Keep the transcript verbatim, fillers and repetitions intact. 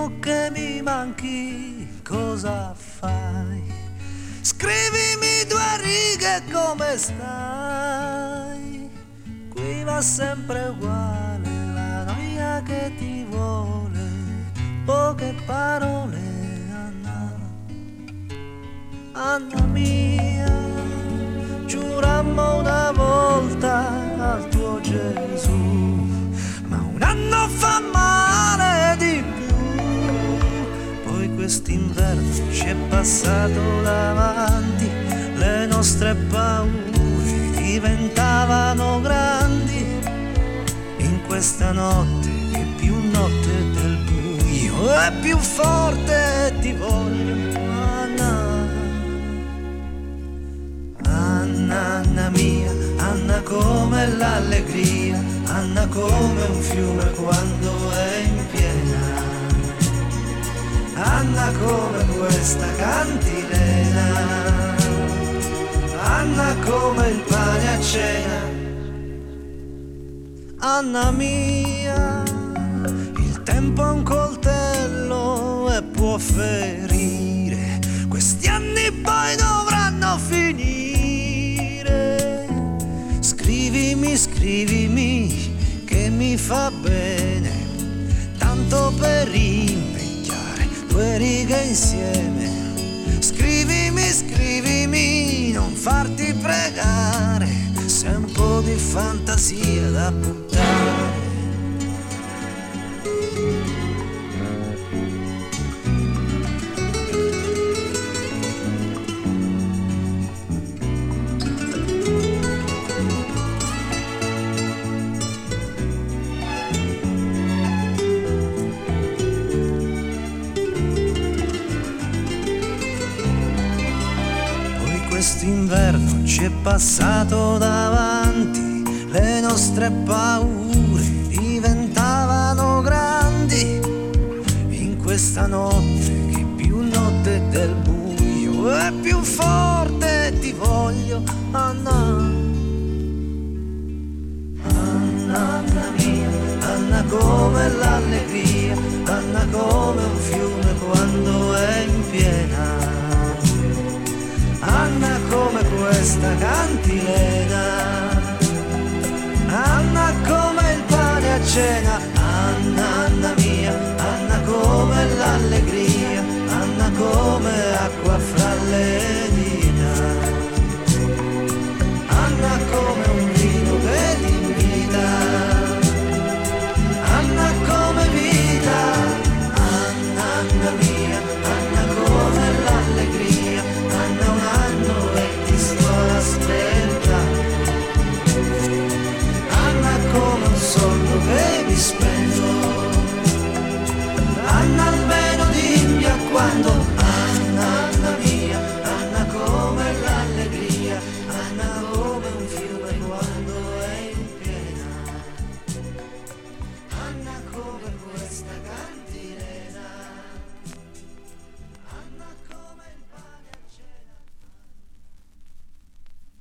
tu che mi manchi, cosa fai? Scrivimi due righe come stai. Qui va sempre uguale la noia che ti vuole, poche parole, Anna, Anna mia. Giurammo una volta al tuo Gesù, ma un anno fa male di più. Poi quest'inverno ci è passato davanti, le nostre paure diventavano grandi. In questa notte che più notte del buio è più forte ti voglio, Anna. Anna, Anna mia, Anna come l'allegria, Anna come un fiume quando è in piena, Anna come questa cantilena, Anna come il pane a cena. Anna mia, il tempo è un coltello e può ferire, questi anni poi dovranno finire. Scrivimi, scrivimi che mi fa bene, tanto per invecchiare due righe insieme. Scrivimi, scrivimi, non farti pregare, se un po' di fantasia da buttare. Quest'inverno ci è passato davanti, le nostre paure diventavano grandi. In questa notte che più notte del buio è più forte ti voglio, Anna. Anna, Anna mia, Anna come l'allegria, Anna come un fiume quando è in piena, Anna come questa cantilena, Anna come il pane a cena.